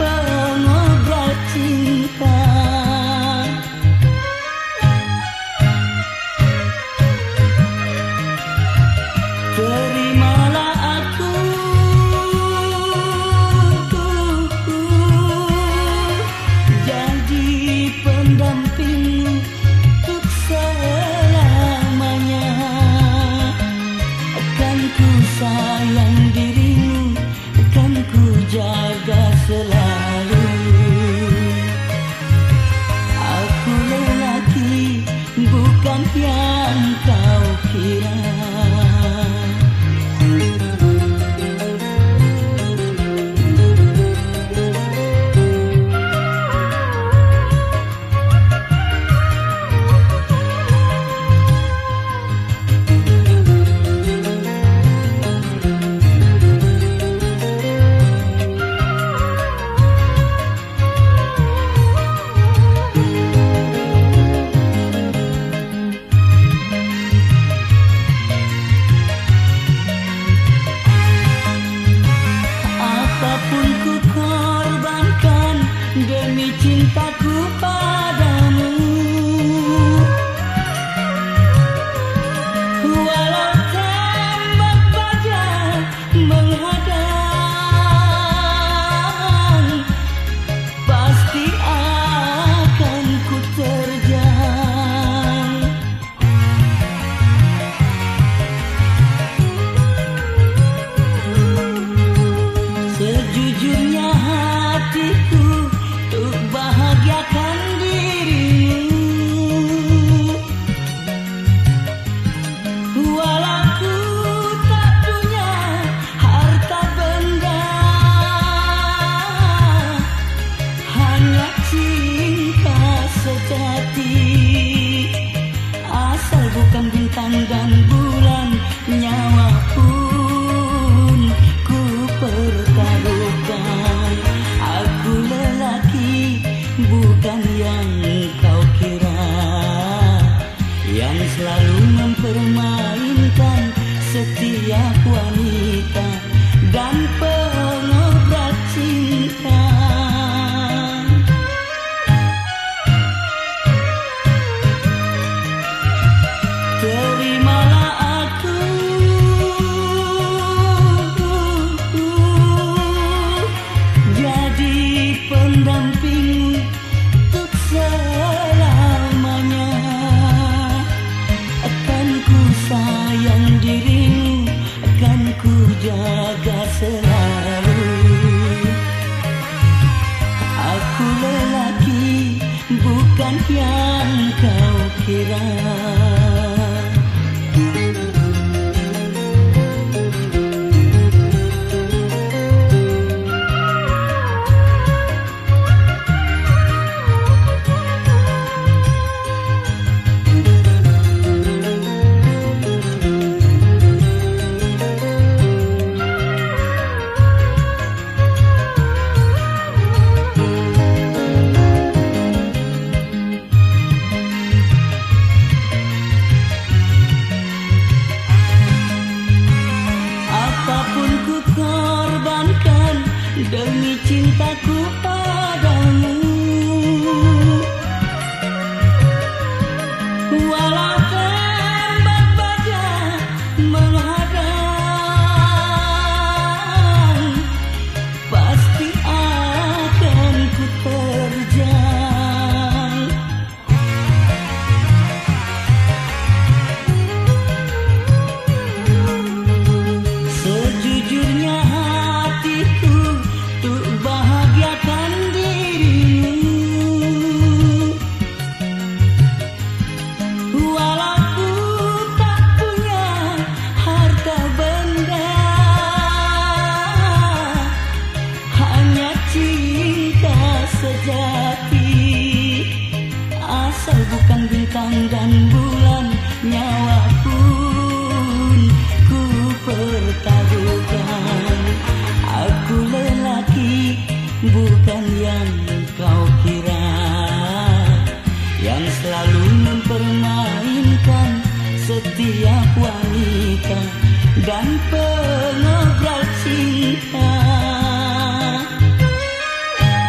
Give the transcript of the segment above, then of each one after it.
pengobat cinta. Terimalah aku jadi pendampingmu untuk selamanya. Akan ku sayang dirimu, akan ku jaga selalu. Aku lelaki bukan yang kau kira. Apapun ku korbankan demi cintaku padamu. Walau tembak baja menghadang, pasti akan ku terjang. Sejujurnya hatiku untuk bahagiakan dirimu. Walau ku tak punya harta benda, hanya cinta sejati. Asal bukan bintang dan bulan, nyawa pun ku pertaruhkan. Aku lelaki bukan yang kau kira, yang selalu mempermainkan setiap wanita dan pengobat cinta. Terimalah aku jadi pendampingmu untuk selamanya. Akan ku sayang dirimu, akan ku jaga selalu. Aku lelaki bukan yang kau kira. Apapun ku korbankan demi cintaku padamu. Walau tembak baja menghadang, pasti akan ku terjang. Sejujurnya hatiku untuk bahagiakan dirimu. Walau ku tak punya harta benda, hanya cinta sejati. Asal bukan bintang dan bulan, nyawa pun ku pertaruhkan. Aku lelaki bukan yang kau kira, yang selalu mempermainkan setiap wanita dan pengobat cinta.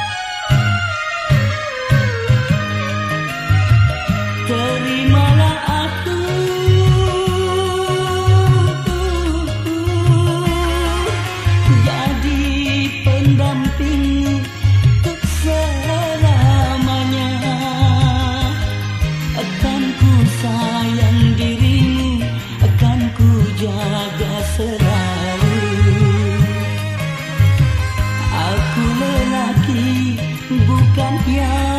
sayang dirimu, akan ku jaga selalu. Aku lelaki bukan piala